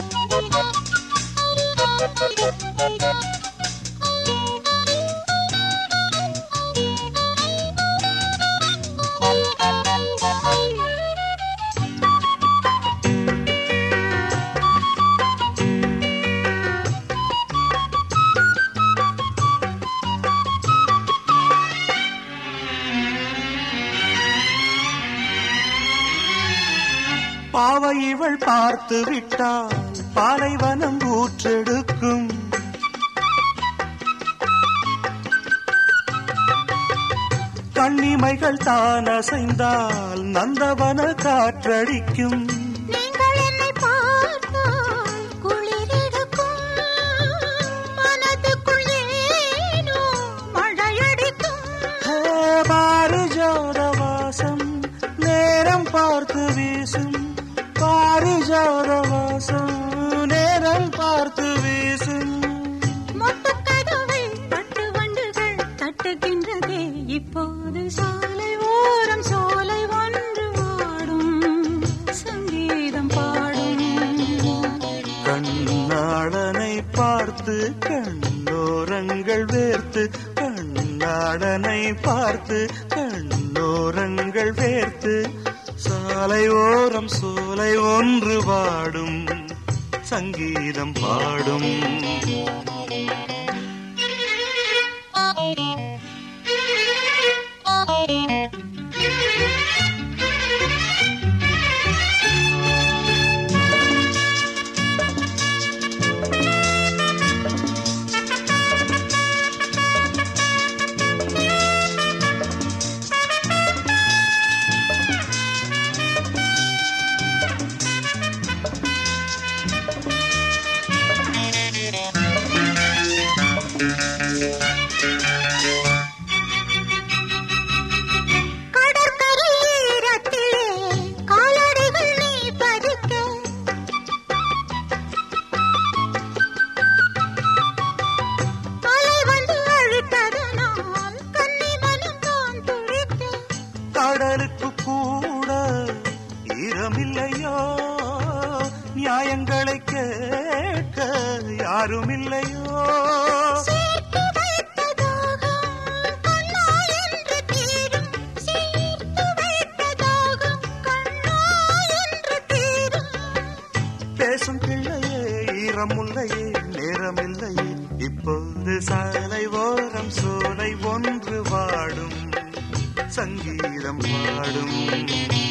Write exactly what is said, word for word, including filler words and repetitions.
பாவை இவள் பார்த்து விட்டால் பாலைவனம் ஊற்றெடுக்கும். கண்ணிமைகள் தான் அசைந்தால் நந்தவன காற்றடிக்கும். நீங்கள் என்னை பார்த்தால் குளிரெடுக்கும், மனதுக்குள் ஏனோ மழையடிக்கும். பாரிஜாத வாசம் நேரம் பார்த்து வீசும், பாரிஜாத வாசம் நேரம் பார்த்து வீசும். மொட்டுக்கதவை பட்டு வண்டுகள் தட்டுகின்றதே, இப்போது சாலை ஓரம் சோலை ஒன்று வாடும், சங்கீதம் பாடும். கண்ணாளனை பார்த்து கண்ணோரங்கள் வேர்த்து, கண்ணாளனை பார்த்து கண்ணோரங்கள் வேர்த்து, சாலை ஓரம் சோலை ஒன்று பாடும், சங்கீதம் பாடும். கடலுக்கு கூட ஈரமில்லையோ, நியாயங்களை கேட்க யாருமில்லையோ. பேசும் பிள்ளையே ஈரமுல்லையே நேரமில்லையே, இப்போது சாலை ஓரம் சோலை ஒன்று வாடும், சங்கீதம் பாடும்.